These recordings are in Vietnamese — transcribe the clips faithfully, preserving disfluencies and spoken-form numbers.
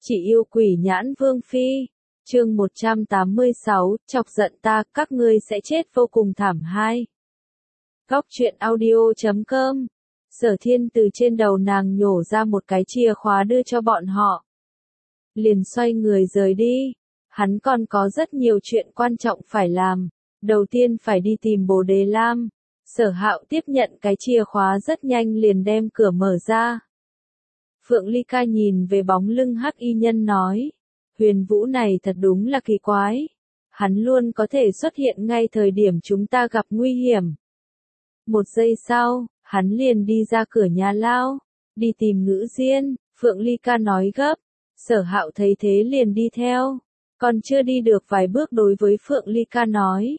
Chỉ yêu quỷ nhãn vương phi. Chương một trăm tám mươi sáu, chọc giận ta, các ngươi sẽ chết vô cùng thảm hai. Góc truyện audio chấm com. Sở Thiên từ trên đầu nàng nhổ ra một cái chìa khóa đưa cho bọn họ. Liền xoay người rời đi. Hắn còn có rất nhiều chuyện quan trọng phải làm. Đầu tiên phải đi tìm Bồ Đề Lam. Sở Hạo tiếp nhận cái chìa khóa rất nhanh liền đem cửa mở ra. Phượng Ly Ca nhìn về bóng lưng hắc y nhân nói. Huyền Vũ này thật đúng là kỳ quái. Hắn luôn có thể xuất hiện ngay thời điểm chúng ta gặp nguy hiểm. Một giây sau, hắn liền đi ra cửa nhà lao. Đi tìm Ngữ Diên, Phượng Ly Ca nói gấp. Sở Hạo thấy thế liền đi theo. Còn chưa đi được vài bước đối với Phượng Ly Ca nói.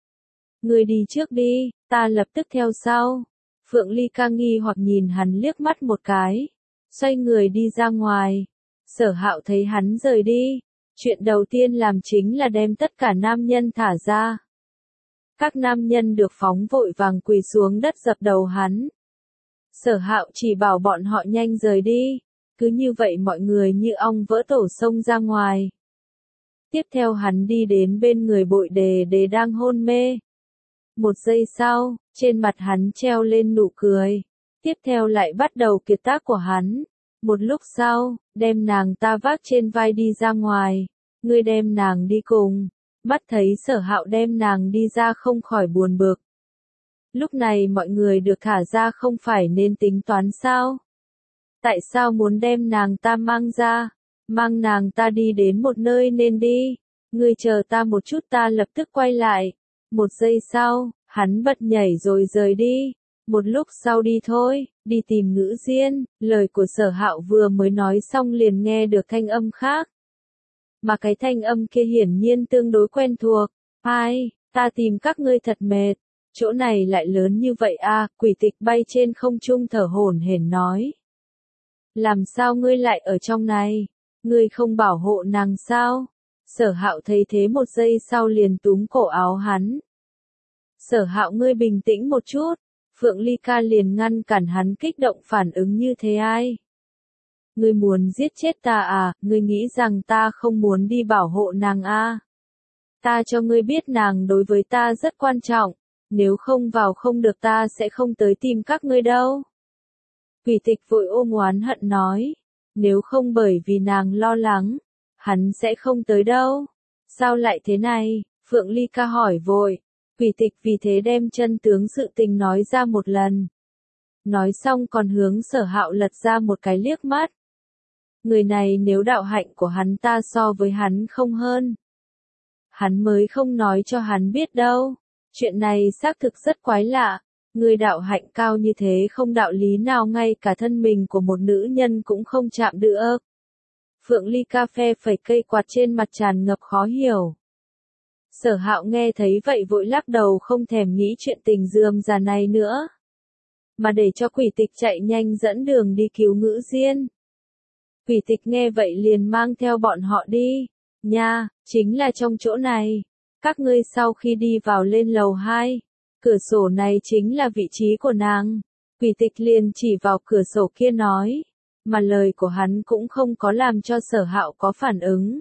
Người đi trước đi, ta lập tức theo sau. Phượng Ly Ca nghi hoặc nhìn hắn liếc mắt một cái. Xoay người đi ra ngoài. Sở Hạo thấy hắn rời đi. Chuyện đầu tiên làm chính là đem tất cả nam nhân thả ra. Các nam nhân được phóng vội vàng quỳ xuống đất dập đầu hắn. Sở Hạo chỉ bảo bọn họ nhanh rời đi. Cứ như vậy mọi người như ong vỡ tổ xông ra ngoài. Tiếp theo hắn đi đến bên người Bội Đề Đề đang hôn mê. Một giây sau, trên mặt hắn treo lên nụ cười. Tiếp theo lại bắt đầu kiệt tác của hắn. Một lúc sau, đem nàng ta vác trên vai đi ra ngoài. Ngươi đem nàng đi cùng. Mắt thấy Sở Hạo đem nàng đi ra không khỏi buồn bực. Lúc này mọi người được thả ra không phải nên tính toán sao? Tại sao muốn đem nàng ta mang ra? Mang nàng ta đi đến một nơi nên đi. Ngươi chờ ta một chút, ta lập tức quay lại. Một giây sau, hắn bật nhảy rồi rời đi. Một lúc sau đi thôi, đi tìm Ngữ Diên. Lời của Sở Hạo vừa mới nói xong liền nghe được thanh âm khác. Mà cái thanh âm kia hiển nhiên tương đối quen thuộc. Ai, ta tìm các ngươi thật mệt. Chỗ này lại lớn như vậy à, Quỷ Tịch bay trên không trung thở hổn hển nói. Làm sao ngươi lại ở trong này? Ngươi không bảo hộ nàng sao? Sở Hạo thấy thế một giây sau liền túm cổ áo hắn. Sở Hạo, ngươi bình tĩnh một chút. Phượng Ly Ca liền ngăn cản hắn kích động phản ứng như thế ai? Ngươi muốn giết chết ta à, ngươi nghĩ rằng ta không muốn đi bảo hộ nàng à? Ta cho ngươi biết nàng đối với ta rất quan trọng, nếu không vào không được ta sẽ không tới tìm các ngươi đâu. Quỷ Tịch vội ôm oán hận nói, nếu không bởi vì nàng lo lắng, hắn sẽ không tới đâu. Sao lại thế này? Phượng Ly Ca hỏi vội. Quỷ Tịch vì thế đem chân tướng sự tình nói ra một lần. Nói xong còn hướng Sở Hạo lật ra một cái liếc mắt. Người này nếu đạo hạnh của hắn ta so với hắn không hơn. Hắn mới không nói cho hắn biết đâu. Chuyện này xác thực rất quái lạ. Người đạo hạnh cao như thế không đạo lý nào ngay cả thân mình của một nữ nhân cũng không chạm được. Phượng Ly Ca phe phẩy cây quạt trên mặt tràn ngập khó hiểu. Sở Hạo nghe thấy vậy vội lắc đầu không thèm nghĩ chuyện tình rườm rà này nữa. Mà để cho Quỷ Tịch chạy nhanh dẫn đường đi cứu Ngữ Diên. Quỷ Tịch nghe vậy liền mang theo bọn họ đi. Nha, chính là trong chỗ này. Các ngươi sau khi đi vào lên lầu hai. Cửa sổ này chính là vị trí của nàng. Quỷ Tịch liền chỉ vào cửa sổ kia nói. Mà lời của hắn cũng không có làm cho Sở Hạo có phản ứng.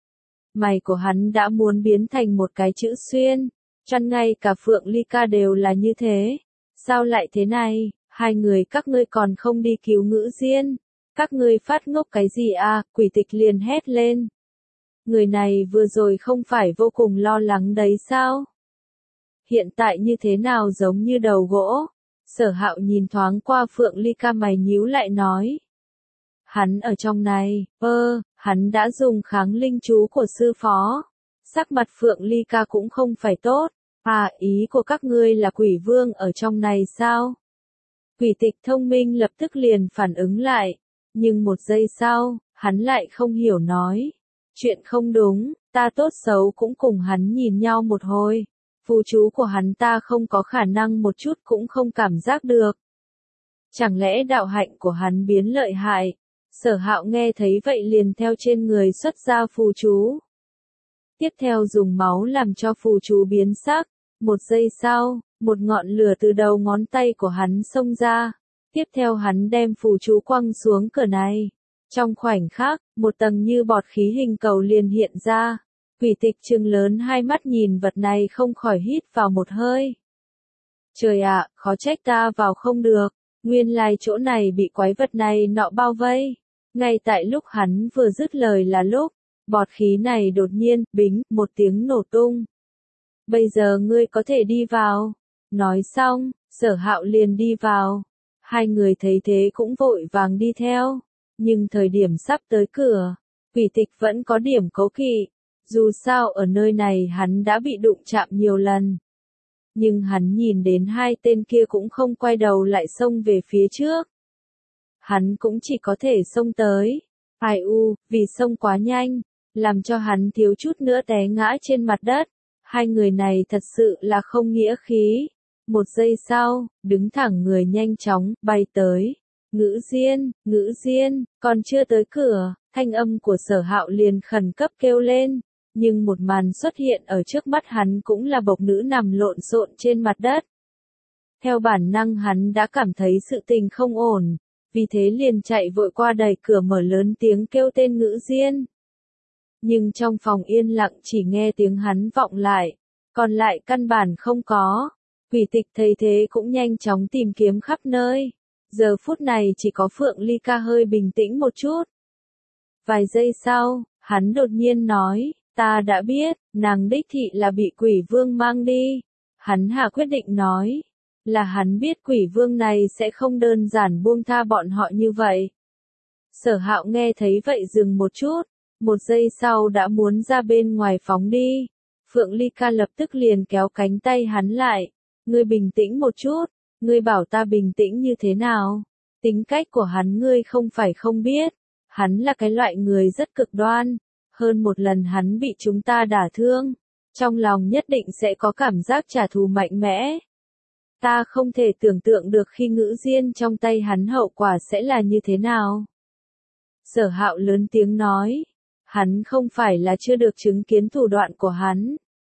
Mày của hắn đã muốn biến thành một cái chữ xuyên. Chăn ngay cả Phượng Ly Ca đều là như thế. Sao lại thế này? Hai người các ngươi còn không đi cứu Ngữ Diên. Các ngươi phát ngốc cái gì à? Quỷ Tịch liền hét lên. Người này vừa rồi không phải vô cùng lo lắng đấy sao? Hiện tại như thế nào giống như đầu gỗ? Sở Hạo nhìn thoáng qua Phượng Ly Ca mày nhíu lại nói. Hắn ở trong này, ơ, hắn đã dùng kháng linh chú của sư phó. Sắc mặt Phượng Ly Ca cũng không phải tốt. À, ý của các ngươi là quỷ vương ở trong này sao? Quỷ Tịch thông minh lập tức liền phản ứng lại. Nhưng một giây sau, hắn lại không hiểu nói. Chuyện không đúng, ta tốt xấu cũng cùng hắn nhìn nhau một hồi. Phù chú của hắn ta không có khả năng một chút cũng không cảm giác được. Chẳng lẽ đạo hạnh của hắn biến lợi hại? Sở Hạo nghe thấy vậy liền theo trên người xuất ra phù chú. Tiếp theo dùng máu làm cho phù chú biến sắc. Một giây sau, một ngọn lửa từ đầu ngón tay của hắn xông ra. Tiếp theo hắn đem phù chú quăng xuống cửa này. Trong khoảnh khắc, một tầng như bọt khí hình cầu liền hiện ra. Quỷ tịch trừng lớn hai mắt nhìn vật này không khỏi hít vào một hơi. Trời ạ, khó trách ta vào không được, nguyên lai chỗ này bị quái vật này nọ bao vây. Ngay tại lúc hắn vừa dứt lời là lúc, bọt khí này đột nhiên, bính, một tiếng nổ tung. Bây giờ ngươi có thể đi vào. Nói xong, Sở Hạo liền đi vào. Hai người thấy thế cũng vội vàng đi theo. Nhưng thời điểm sắp tới cửa, quỷ tịch vẫn có điểm cố kỵ. Dù sao ở nơi này hắn đã bị đụng chạm nhiều lần. Nhưng hắn nhìn đến hai tên kia cũng không quay đầu lại xông về phía trước. Hắn cũng chỉ có thể xông tới. Ai u, vì xông quá nhanh, làm cho hắn thiếu chút nữa té ngã trên mặt đất. Hai người này thật sự là không nghĩa khí. Một giây sau, đứng thẳng người nhanh chóng, bay tới. Ngữ Diên, Ngữ Diên, còn chưa tới cửa, thanh âm của Sở Hạo liền khẩn cấp kêu lên. Nhưng một màn xuất hiện ở trước mắt hắn cũng là bộc nữ nằm lộn xộn trên mặt đất. Theo bản năng hắn đã cảm thấy sự tình không ổn, vì thế liền chạy vội qua đẩy cửa mở lớn tiếng kêu tên Ngữ Diên. Nhưng trong phòng yên lặng chỉ nghe tiếng hắn vọng lại, còn lại căn bản không có. Quỷ tịch thấy thế cũng nhanh chóng tìm kiếm khắp nơi. Giờ phút này chỉ có Phượng Ly Ca hơi bình tĩnh một chút. Vài giây sau, hắn đột nhiên nói, ta đã biết, nàng đích thị là bị quỷ vương mang đi. Hắn hạ quyết định nói, là hắn biết quỷ vương này sẽ không đơn giản buông tha bọn họ như vậy. Sở Hạo nghe thấy vậy dừng một chút, một giây sau đã muốn ra bên ngoài phóng đi. Phượng Ly Ca lập tức liền kéo cánh tay hắn lại, ngươi bình tĩnh một chút, ngươi bảo ta bình tĩnh như thế nào? Tính cách của hắn ngươi không phải không biết, hắn là cái loại người rất cực đoan. Hơn một lần hắn bị chúng ta đả thương, trong lòng nhất định sẽ có cảm giác trả thù mạnh mẽ. Ta không thể tưởng tượng được khi Ngữ Diên trong tay hắn hậu quả sẽ là như thế nào. Sở Hạo lớn tiếng nói, hắn không phải là chưa được chứng kiến thủ đoạn của hắn.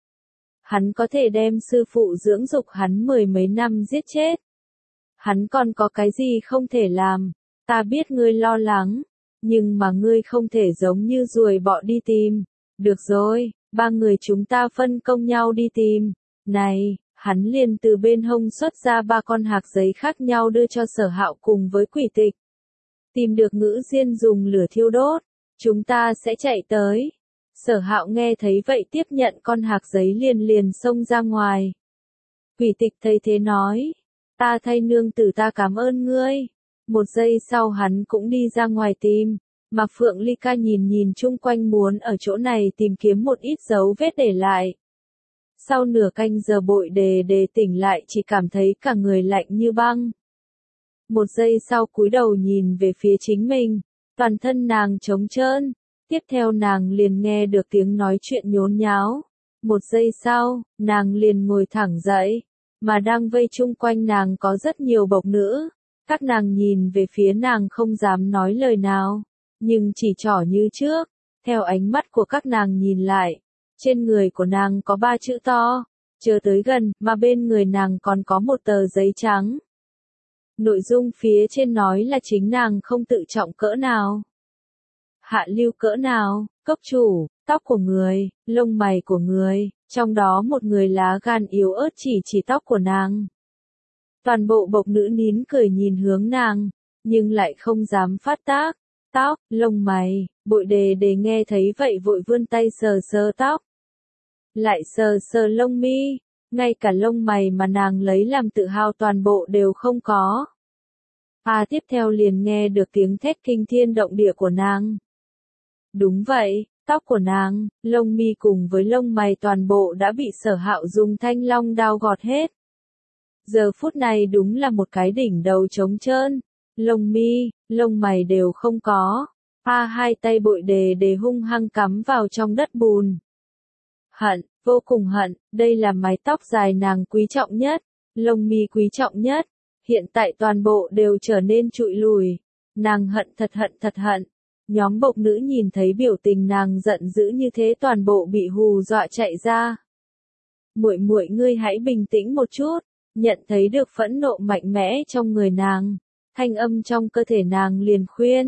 Hắn có thể đem sư phụ dưỡng dục hắn mười mấy năm giết chết. Hắn còn có cái gì không thể làm, ta biết ngươi lo lắng. Nhưng mà ngươi không thể giống như ruồi bọ đi tìm. Được rồi, ba người chúng ta phân công nhau đi tìm. Này, hắn liền từ bên hông xuất ra ba con hạc giấy khác nhau đưa cho Sở Hạo cùng với quỷ tịch. Tìm được Ngữ Diên dùng lửa thiêu đốt, chúng ta sẽ chạy tới. Sở Hạo nghe thấy vậy tiếp nhận con hạc giấy liền liền xông ra ngoài. Quỷ tịch thấy thế nói, ta thay nương tử ta cảm ơn ngươi. Một giây sau hắn cũng đi ra ngoài tìm, mà Phượng Ly Ca nhìn nhìn chung quanh muốn ở chỗ này tìm kiếm một ít dấu vết để lại. Sau nửa canh giờ bội đề đề tỉnh lại chỉ cảm thấy cả người lạnh như băng. Một giây sau cúi đầu nhìn về phía chính mình, toàn thân nàng trống trơn, tiếp theo nàng liền nghe được tiếng nói chuyện nhốn nháo. Một giây sau, nàng liền ngồi thẳng dậy, mà đang vây chung quanh nàng có rất nhiều bộc nữ. Các nàng nhìn về phía nàng không dám nói lời nào, nhưng chỉ trỏ như trước. Theo ánh mắt của các nàng nhìn lại, trên người của nàng có ba chữ to, chờ tới gần, mà bên người nàng còn có một tờ giấy trắng. Nội dung phía trên nói là chính nàng không tự trọng cỡ nào, hạ lưu cỡ nào, cốc chủ, tóc của người, lông mày của người, trong đó một người lá gan yếu ớt chỉ chỉ tóc của nàng. Toàn bộ bộc nữ nín cười nhìn hướng nàng, nhưng lại không dám phát tác. Tóc, lông mày, bội đề đề nghe thấy vậy vội vươn tay sờ sờ tóc. Lại sờ sờ lông mi, ngay cả lông mày mà nàng lấy làm tự hào toàn bộ đều không có. À tiếp theo liền nghe được tiếng thét kinh thiên động địa của nàng. Đúng vậy, tóc của nàng, lông mi cùng với lông mày toàn bộ đã bị Sở Hạo dùng thanh long đao gọt hết. Giờ phút này đúng là một cái đỉnh đầu trống trơn, lông mi, lông mày đều không có. A hai tay bội đề đề hung hăng cắm vào trong đất bùn. Hận, vô cùng hận, đây là mái tóc dài nàng quý trọng nhất, lông mi quý trọng nhất, hiện tại toàn bộ đều trở nên trụi lùi. Nàng hận thật hận thật hận. Nhóm bộc nữ nhìn thấy biểu tình nàng giận dữ như thế toàn bộ bị hù dọa chạy ra. Muội muội ngươi hãy bình tĩnh một chút. Nhận thấy được phẫn nộ mạnh mẽ trong người nàng, thanh âm trong cơ thể nàng liền khuyên,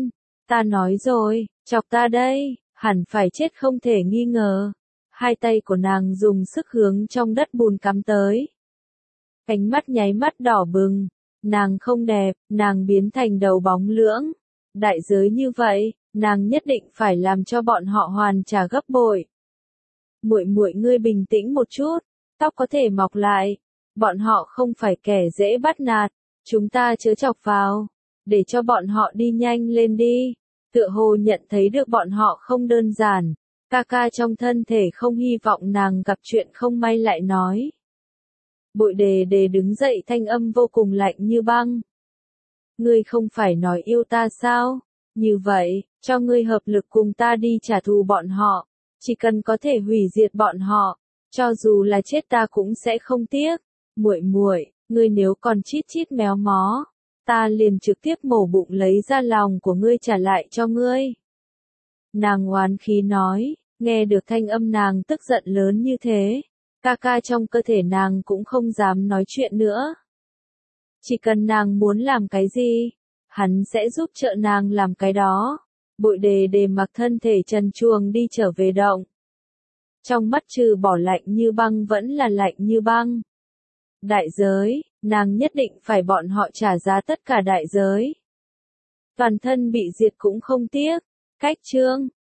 Ta nói rồi, chọc ta đây, hẳn phải chết không thể nghi ngờ. Hai tay của nàng dùng sức hướng trong đất bùn cắm tới. Ánh mắt nháy mắt đỏ bừng, nàng không đẹp, nàng biến thành đầu bóng lưỡng. Đại giới như vậy, nàng nhất định phải làm cho bọn họ hoàn trả gấp bội. Muội muội ngươi bình tĩnh một chút, tóc có thể mọc lại, bọn họ không phải kẻ dễ bắt nạt, chúng ta chớ chọc vào, để cho bọn họ đi nhanh lên đi. Tựa hồ nhận thấy được bọn họ không đơn giản, ca ca trong thân thể không hy vọng nàng gặp chuyện không may lại nói. Bội đề đề đứng dậy thanh âm vô cùng lạnh như băng. Ngươi không phải nói yêu ta sao? Như vậy, cho ngươi hợp lực cùng ta đi trả thù bọn họ, chỉ cần có thể hủy diệt bọn họ, cho dù là chết ta cũng sẽ không tiếc. Muội muội, ngươi nếu còn chít chít méo mó, ta liền trực tiếp mổ bụng lấy ra lòng của ngươi trả lại cho ngươi. Nàng oán khí nói, nghe được thanh âm nàng tức giận lớn như thế, ca ca trong cơ thể nàng cũng không dám nói chuyện nữa. Chỉ cần nàng muốn làm cái gì, hắn sẽ giúp trợ nàng làm cái đó. Bội đề đề mặc thân thể trần truồng đi trở về động. Trong mắt trừ bỏ lạnh như băng vẫn là lạnh như băng. Đại giới, nàng nhất định phải bọn họ trả giá tất cả đại giới. Toàn thân bị diệt cũng không tiếc. Cách chương